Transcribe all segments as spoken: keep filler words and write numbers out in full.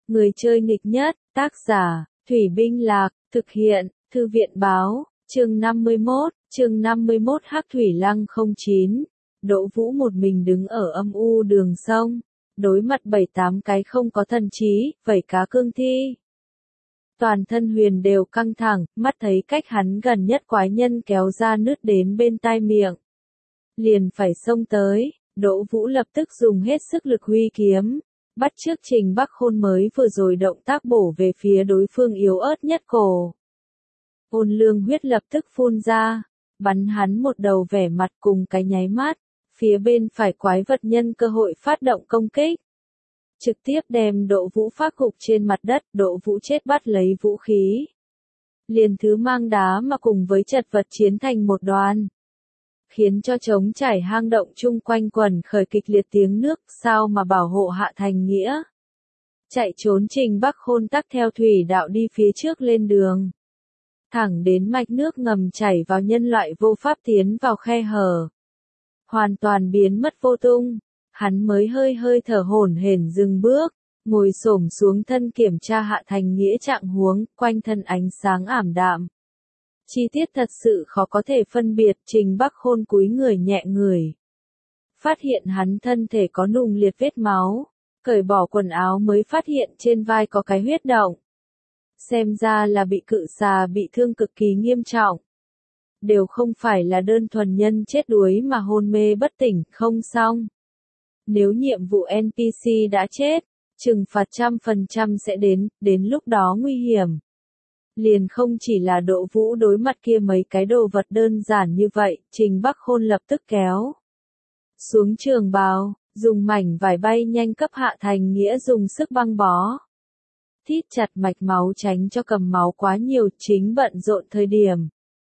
Người chơi nghịch nhất, tác giả, Thủy Binh Lạc, thực hiện, Thư viện báo, chương năm mươi mốt, chương năm mươi mốt Hắc Thủy Lăng không chín. Đỗ Vũ một mình đứng ở âm u đường sông, đối mặt bảy tám cái không có thần trí, vảy cá cương thi. Toàn thân Huyền đều căng thẳng, mắt thấy cách hắn gần nhất quái nhân kéo ra nứt đến bên tai miệng. Liền phải xông tới, Đỗ Vũ lập tức dùng hết sức lực huy kiếm, bắt chước Trình Bắc Khôn mới vừa rồi động tác bổ về phía đối phương yếu ớt nhất cổ. Ôn lương huyết lập tức phun ra, bắn hắn một đầu vẻ mặt cùng cái nháy mắt, phía bên phải quái vật nhân cơ hội phát động công kích. Trực tiếp đem Đỗ Vũ phát gục trên mặt đất, Đỗ Vũ chết bắt lấy vũ khí. Liền thứ mang đá mà cùng với chật vật chiến thành một đoàn. Khiến cho trống trải hang động chung quanh quần khởi kịch liệt tiếng nước, sao mà bảo hộ Hạ Thành Nghĩa. Chạy trốn Trình Bắc Khôn tắc theo thủy đạo đi phía trước lên đường. Thẳng đến mạch nước ngầm chảy vào nhân loại vô pháp tiến vào khe hở. Hoàn toàn biến mất vô tung, hắn mới hơi hơi thở hổn hển dừng bước, ngồi xổm xuống thân kiểm tra Hạ Thành Nghĩa trạng huống, quanh thân ánh sáng ảm đạm. Chi tiết thật sự khó có thể phân biệt, Trình Bắc Khôn cúi người nhẹ người. Phát hiện hắn thân thể có nùng liệt vết máu, cởi bỏ quần áo mới phát hiện trên vai có cái huyết động. Xem ra là bị cự xà bị thương cực kỳ nghiêm trọng. Đều không phải là đơn thuần nhân chết đuối mà hôn mê bất tỉnh, không xong. Nếu nhiệm vụ en pê xê đã chết, trừng phạt trăm phần trăm sẽ đến, đến lúc đó nguy hiểm. Liền không chỉ là Đỗ Vũ đối mặt kia mấy cái đồ vật đơn giản như vậy, Trình Bắc Khôn lập tức kéo xuống trường bào, dùng mảnh vải bay nhanh cấp Hạ Thành Nghĩa dùng sức băng bó. Thít chặt mạch máu tránh cho cầm máu quá nhiều, chính bận rộn thời điểm.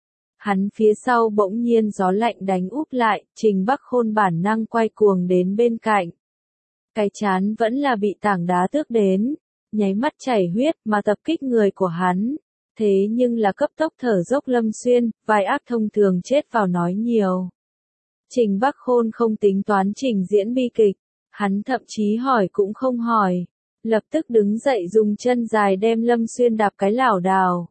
Hắn phía sau bỗng nhiên gió lạnh đánh úp lại, Trình Bắc Khôn bản năng quay cuồng đến bên cạnh. Cái chán vẫn là bị tảng đá tước đến, nháy mắt chảy huyết mà tập kích người của hắn. Thế nhưng là cấp tốc thở dốc Lâm Xuyên, vai ác thông thường chết vào nói nhiều. Trình Bắc Khôn không tính toán trình diễn bi kịch, hắn thậm chí hỏi cũng không hỏi. Lập tức đứng dậy dùng chân dài đem Lâm Xuyên đạp cái lảo đảo.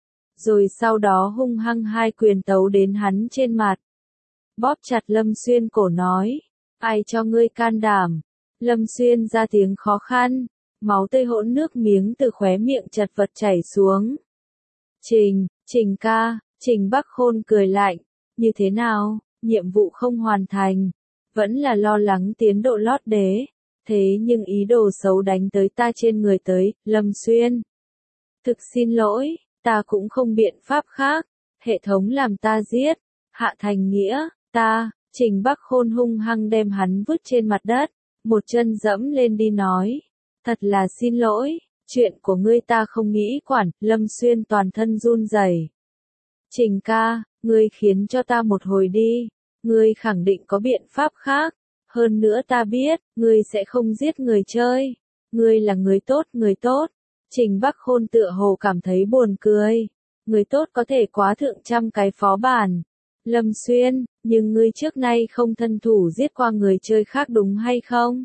Rồi sau đó hung hăng hai quyền tấu đến hắn trên mặt. Bóp chặt Lâm Xuyên cổ nói, ai cho ngươi can đảm. Lâm Xuyên ra tiếng khó khăn, máu tươi hỗn nước miếng từ khóe miệng chật vật chảy xuống. Trình, Trình ca, Trình Bắc Khôn cười lạnh, như thế nào, nhiệm vụ không hoàn thành, vẫn là lo lắng tiến độ lót đế, thế nhưng ý đồ xấu đánh tới ta trên người tới, Lâm Xuyên. Thực xin lỗi, ta cũng không biện pháp khác, hệ thống làm ta giết, Hạ Thành Nghĩa, ta, Trình Bắc Khôn hung hăng đem hắn vứt trên mặt đất, một chân dẫm lên đi nói, thật là xin lỗi. Chuyện của ngươi ta không nghĩ quản, Lâm Xuyên toàn thân run rẩy. Trình ca, ngươi khiến cho ta một hồi đi, ngươi khẳng định có biện pháp khác, hơn nữa ta biết, ngươi sẽ không giết người chơi, ngươi là người tốt, người tốt. Trình Bắc Khôn tựa hồ cảm thấy buồn cười, người tốt có thể quá thượng trăm cái phó bản. Lâm Xuyên, nhưng ngươi trước nay không thân thủ giết qua người chơi khác đúng hay không?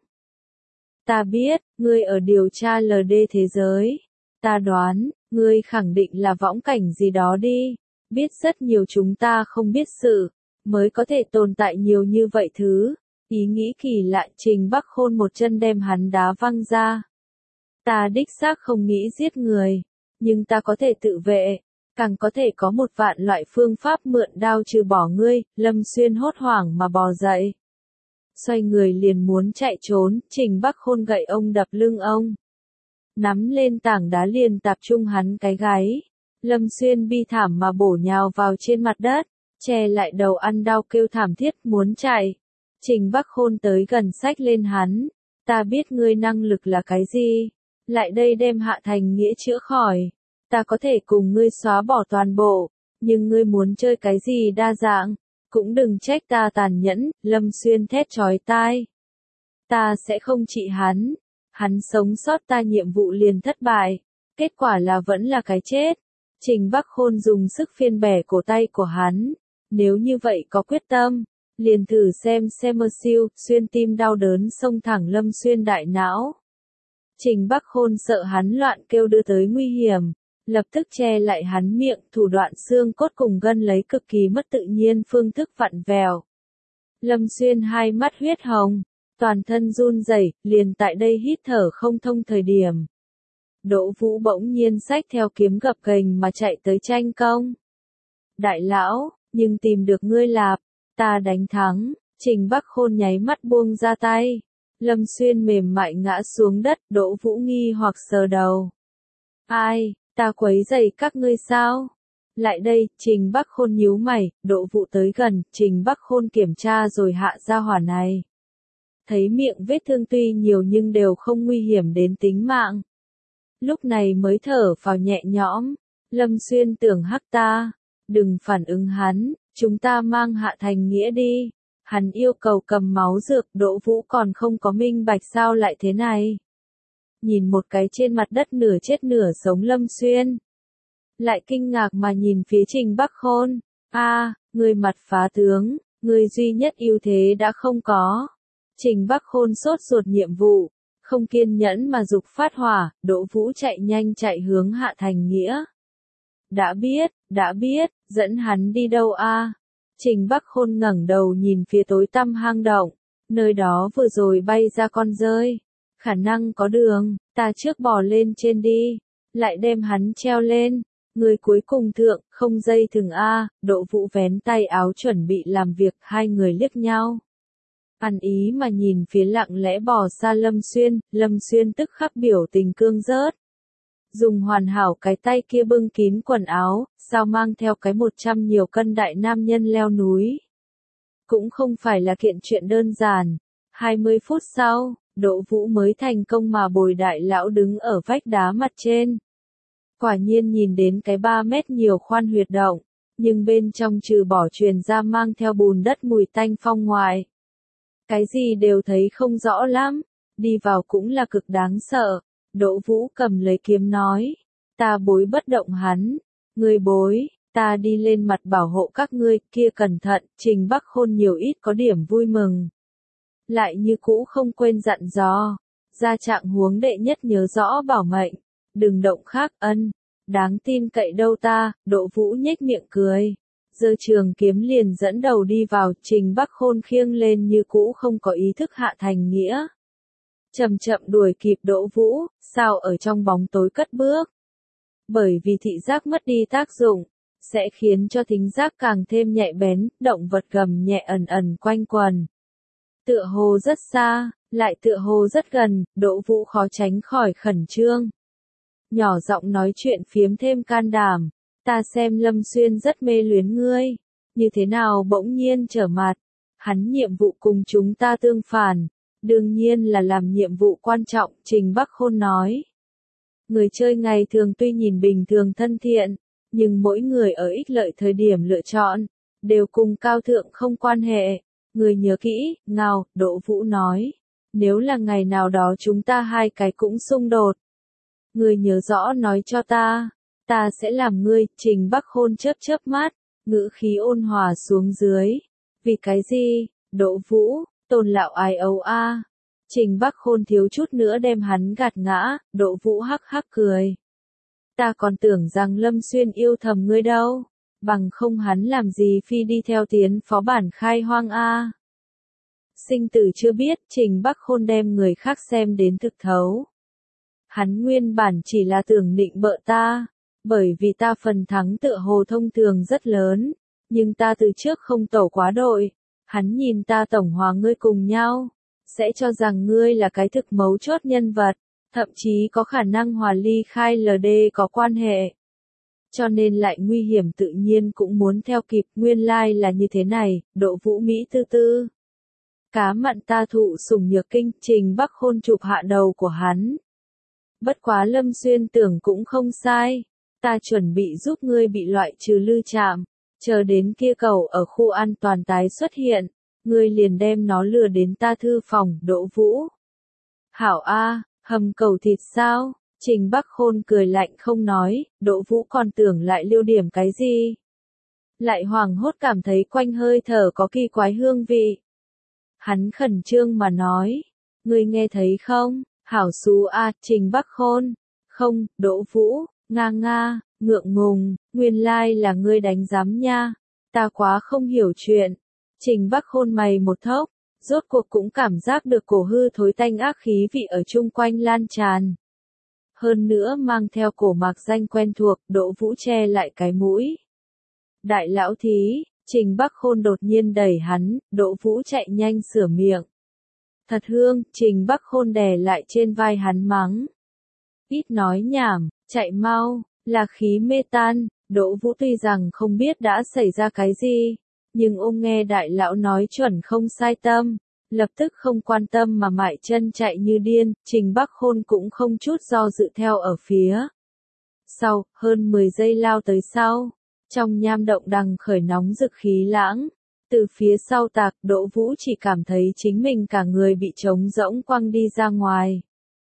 Ta biết, ngươi ở điều tra lờ đê thế giới. Ta đoán, ngươi khẳng định là võng cảnh gì đó đi. Biết rất nhiều chúng ta không biết sự, mới có thể tồn tại nhiều như vậy thứ. Ý nghĩ kỳ lạ, Trình Bắc Khôn một chân đem hắn đá văng ra. Ta đích xác không nghĩ giết người, nhưng ta có thể tự vệ, càng có thể có một vạn loại phương pháp mượn đao trừ bỏ ngươi. Lâm Xuyên hốt hoảng mà bò dậy. Xoay người liền muốn chạy trốn, Trình Bắc Khôn gậy ông đập lưng ông. Nắm lên tảng đá liền tạp trung hắn cái gáy. Lâm Xuyên bi thảm mà bổ nhào vào trên mặt đất, che lại đầu ăn đau kêu thảm thiết muốn chạy. Trình Bắc Khôn tới gần xách lên hắn. Ta biết ngươi năng lực là cái gì. Lại đây đem Hạ Thành Nghĩa chữa khỏi. Ta có thể cùng ngươi xóa bỏ toàn bộ, nhưng ngươi muốn chơi cái gì đa dạng. Cũng đừng trách ta tàn nhẫn, Lâm Xuyên thét chói tai. Ta sẽ không trị hắn. Hắn sống sót ta nhiệm vụ liền thất bại. Kết quả là vẫn là cái chết. Trình Bắc Khôn dùng sức phiên bẻ cổ tay của hắn. Nếu như vậy có quyết tâm, liền thử xem xem mơ siêu, xuyên tim đau đớn xông thẳng Lâm Xuyên đại não. Trình Bắc Khôn sợ hắn loạn kêu đưa tới nguy hiểm, lập tức che lại hắn miệng, thủ đoạn xương cốt cùng gân lấy cực kỳ mất tự nhiên phương thức vặn vẹo. Lâm Xuyên hai mắt huyết hồng, toàn thân run rẩy, liền tại đây hít thở không thông thời điểm. Đỗ Vũ bỗng nhiên xách theo kiếm gập ghềnh mà chạy tới tranh công. Đại lão, nhưng tìm được ngươi lạp, ta đánh thắng. Trình Bắc Khôn nháy mắt buông ra tay. Lâm Xuyên mềm mại ngã xuống đất, Đỗ Vũ nghi hoặc sờ đầu. Ai, ta quấy rầy các ngươi sao? Lại đây, Trình Bắc Khôn nhíu mày, Đỗ Vũ tới gần, Trình Bắc Khôn kiểm tra rồi hạ ra hỏa này. Thấy miệng vết thương tuy nhiều nhưng đều không nguy hiểm đến tính mạng. Lúc này mới thở phào nhẹ nhõm, Lâm Xuyên tưởng hắc ta, đừng phản ứng hắn, chúng ta mang Hạ Thành Nghĩa đi. Hắn yêu cầu cầm máu dược, Đỗ Vũ còn không có minh bạch sao lại thế này. Nhìn một cái trên mặt đất nửa chết nửa sống Lâm Xuyên. Lại kinh ngạc mà nhìn phía Trình Bắc Khôn. A, à, người mặt phá tướng, người duy nhất ưu thế đã không có. Trình Bắc Khôn sốt ruột nhiệm vụ, không kiên nhẫn mà dục phát hỏa, Đỗ Vũ chạy nhanh chạy hướng Hạ Thành Nghĩa. Đã biết, đã biết, dẫn hắn đi đâu a? À? Trình Bắc Khôn ngẩng đầu nhìn phía tối tăm hang động, nơi đó vừa rồi bay ra con dơi. Khả năng có đường, ta trước bò lên trên đi, lại đem hắn treo lên. Người cuối cùng thượng, không dây thừng a, Đỗ Vũ vén tay áo chuẩn bị làm việc, hai người liếc nhau. Ăn ý mà nhìn phía lặng lẽ bò xa Lâm Xuyên, Lâm Xuyên tức khắc biểu tình cương rớt. Dùng hoàn hảo cái tay kia bưng kín quần áo, sao mang theo cái một trăm nhiều cân đại nam nhân leo núi. Cũng không phải là kiện chuyện đơn giản. hai mươi phút sau, Đỗ Vũ mới thành công mà bồi đại lão đứng ở vách đá mặt trên. Quả nhiên nhìn đến cái ba mét nhiều khoan huyệt động, nhưng bên trong trừ bỏ truyền ra mang theo bùn đất mùi tanh phong ngoài. Cái gì đều thấy không rõ lắm, đi vào cũng là cực đáng sợ. Đỗ Vũ cầm lấy kiếm nói, ta bối bất động hắn, ngươi bối, ta đi lên mặt bảo hộ các ngươi, kia cẩn thận. Trình Bắc Khôn nhiều ít có điểm vui mừng. Lại như cũ không quên dặn dò, ra trạng huống đệ nhất nhớ rõ bảo mệnh, đừng động khác ân, đáng tin cậy đâu ta. Đỗ Vũ nhếch miệng cười, giơ trường kiếm liền dẫn đầu đi vào. Trình Bắc Khôn khiêng lên như cũ không có ý thức Hạ Thành Nghĩa. Chậm chậm đuổi kịp Đỗ Vũ, sao ở trong bóng tối cất bước. Bởi vì thị giác mất đi tác dụng, sẽ khiến cho thính giác càng thêm nhạy bén, động vật gầm nhẹ ẩn ẩn quanh quần. Tựa hồ rất xa, lại tựa hồ rất gần, Đỗ Vũ khó tránh khỏi khẩn trương. Nhỏ giọng nói chuyện phiếm thêm can đảm, ta xem Lâm Xuyên rất mê luyến ngươi, như thế nào bỗng nhiên trở mặt, hắn nhiệm vụ cùng chúng ta tương phản. Đương nhiên là làm nhiệm vụ quan trọng, Trình Bắc Khôn nói. Người chơi ngày thường tuy nhìn bình thường thân thiện, nhưng mỗi người ở ích lợi thời điểm lựa chọn, đều cùng cao thượng không quan hệ. Người nhớ kỹ, ngào, Đỗ Vũ nói. Nếu là ngày nào đó chúng ta hai cái cũng xung đột. Người nhớ rõ nói cho ta, ta sẽ làm ngươi. Trình Bắc Khôn chớp chớp mắt, ngữ khí ôn hòa xuống dưới. Vì cái gì, Đỗ Vũ? Tôn lão ai ấu a. À. Trình Bắc Khôn thiếu chút nữa đem hắn gạt ngã, Đỗ Vũ hắc hắc cười. Ta còn tưởng rằng Lâm Xuyên yêu thầm ngươi đâu, bằng không hắn làm gì phi đi theo tiến phó bản khai hoang a. À. Sinh tử chưa biết, Trình Bắc Khôn đem người khác xem đến thực thấu. Hắn nguyên bản chỉ là tưởng nịnh bợ ta, bởi vì ta phần thắng tựa hồ thông thường rất lớn, nhưng ta từ trước không tẩu quá đội. Hắn nhìn ta tổng hòa ngươi cùng nhau, sẽ cho rằng ngươi là cái thực mấu chốt nhân vật, thậm chí có khả năng hòa ly khai lờ đê có quan hệ. Cho nên lại nguy hiểm tự nhiên cũng muốn theo kịp, nguyên lai là như thế này. Đỗ Vũ Mỹ tư tư. Cá mặn ta thụ sủng nhược kinh, Trình Bắc Khôn chụp hạ đầu của hắn. Bất quá Lâm Xuyên tưởng cũng không sai, ta chuẩn bị giúp ngươi bị loại trừ lư trạm. Chờ đến kia cầu ở khu an toàn tái xuất hiện, ngươi liền đem nó lừa đến ta thư phòng. Đỗ Vũ. Hảo a, hầm cầu thịt sao? Trình Bắc Khôn cười lạnh không nói, Đỗ Vũ còn tưởng lại liêu điểm cái gì. Lại hoảng hốt cảm thấy quanh hơi thở có kỳ quái hương vị. Hắn khẩn trương mà nói, ngươi nghe thấy không? Hảo xú a, Trình Bắc Khôn. Không, Đỗ Vũ, nga nga, ngượng ngùng, nguyên lai là ngươi đánh giám nha. Ta quá không hiểu chuyện. Trình Bắc Khôn mày một thốc, rốt cuộc cũng cảm giác được cổ hư thối tanh ác khí vị ở chung quanh lan tràn. Hơn nữa mang theo cổ mạc danh quen thuộc, Đỗ Vũ che lại cái mũi. Đại lão thí, Trình Bắc Khôn đột nhiên đẩy hắn, Đỗ Vũ chạy nhanh sửa miệng. Thật hương, Trình Bắc Khôn đè lại trên vai hắn mắng. Ít nói nhảm, chạy mau, là khí mê tan. Đỗ Vũ tuy rằng không biết đã xảy ra cái gì, nhưng ôm nghe đại lão nói chuẩn không sai tâm, lập tức không quan tâm mà mại chân chạy như điên. Trình Bắc Khôn cũng không chút do dự theo ở phía sau, hơn mười giây lao tới sau, trong nham động đằng khởi nóng rực khí lãng. Từ phía sau tạc, Đỗ Vũ chỉ cảm thấy chính mình cả người bị trống rỗng quăng đi ra ngoài.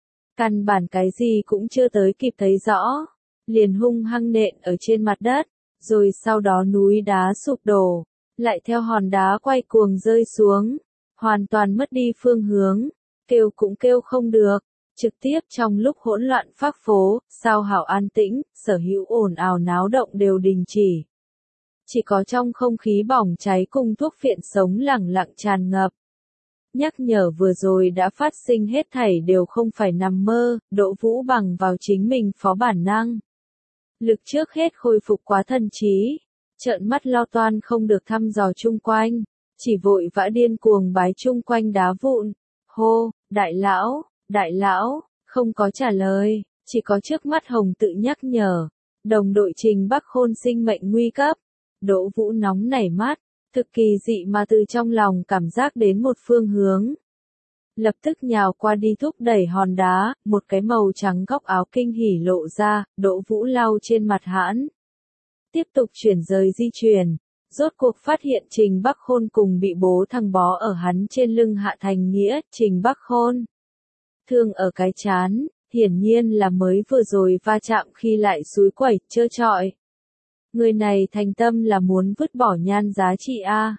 Căn bản cái gì cũng chưa tới kịp thấy rõ, liền hung hăng nện ở trên mặt đất, rồi sau đó núi đá sụp đổ, lại theo hòn đá quay cuồng rơi xuống, hoàn toàn mất đi phương hướng, kêu cũng kêu không được. Trực tiếp trong lúc hỗn loạn phác phố, sao hảo an tĩnh, sở hữu ồn ào náo động đều đình chỉ. Chỉ có trong không khí bỏng cháy cùng thuốc phiện sống lẳng lặng tràn ngập. Nhắc nhở vừa rồi đã phát sinh hết thảy đều không phải nằm mơ, Đỗ Vũ bằng vào chính mình phó bản năng. Lực trước hết khôi phục quá thần trí, trợn mắt lo toan không được thăm dò chung quanh, chỉ vội vã điên cuồng bái chung quanh đá vụn. Hô, đại lão, đại lão, không có trả lời, chỉ có trước mắt hồng tự nhắc nhở. Đồng đội Trình Bắc Khôn sinh mệnh nguy cấp. Đỗ Vũ nóng nảy mắt, thực kỳ dị mà từ trong lòng cảm giác đến một phương hướng. Lập tức nhào qua đi thúc đẩy hòn đá, một cái màu trắng góc áo kinh hỉ lộ ra, Đỗ Vũ lau trên mặt hãn. Tiếp tục chuyển rời di chuyển, rốt cuộc phát hiện Trình Bắc Khôn cùng bị bố thằng bó ở hắn trên lưng Hạ Thành Nghĩa. Trình Bắc Khôn thương ở cái chán, hiển nhiên là mới vừa rồi va chạm khi lại xúi quẩy, trơ trọi. Người này thành tâm là muốn vứt bỏ nhan giá trị a.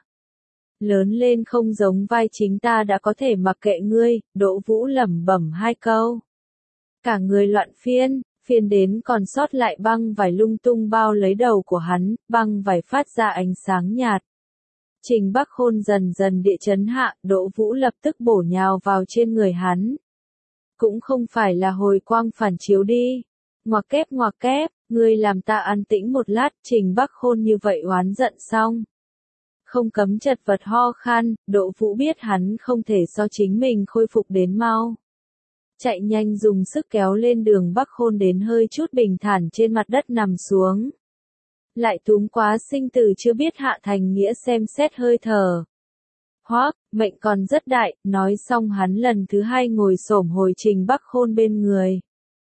Lớn lên không giống vai chính ta đã có thể mặc kệ ngươi. Đỗ Vũ lẩm bẩm hai câu. Cả người loạn phiên, phiên đến còn sót lại băng vải lung tung bao lấy đầu của hắn, băng vải phát ra ánh sáng nhạt. Trình Bắc Khôn dần dần địa chấn hạ, Đỗ Vũ lập tức bổ nhào vào trên người hắn. Cũng không phải là hồi quang phản chiếu đi. Ngoặc kép ngoặc kép, ngươi làm ta an tĩnh một lát. Trình Bắc Khôn như vậy oán giận xong. Không cấm chật vật ho khan, Đỗ Vũ biết hắn không thể so chính mình khôi phục đến mau. Chạy nhanh dùng sức kéo lên đường Bắc Khôn đến hơi chút bình thản trên mặt đất nằm xuống. Lại túm quá sinh tử chưa biết Hạ Thành Nghĩa xem xét hơi thở. Hoác, mệnh còn rất đại, nói xong hắn lần thứ hai ngồi xổm hồi Trình Bắc Khôn bên người.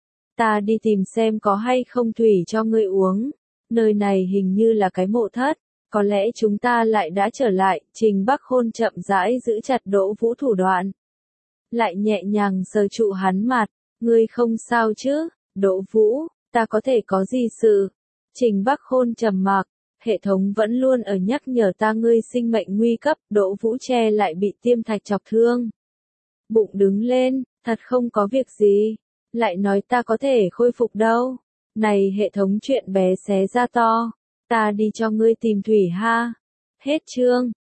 Ta đi tìm xem có hay không thủy cho ngươi uống. Nơi này hình như là cái mộ thất. Có lẽ chúng ta lại đã trở lại. Trình Bắc Khôn chậm rãi giữ chặt Đỗ Vũ thủ đoạn. Lại nhẹ nhàng sờ trụ hắn mặt. Ngươi không sao chứ? Đỗ Vũ, ta có thể có gì sự? Trình Bắc Khôn trầm mặc. Hệ thống vẫn luôn ở nhắc nhở ta ngươi sinh mệnh nguy cấp. Đỗ Vũ che lại bị tiêm thạch chọc thương. Bụng đứng lên, thật không có việc gì. Lại nói ta có thể khôi phục đâu. Này hệ thống chuyện bé xé ra to. Ta đi cho ngươi tìm thủy ha. Hết chương.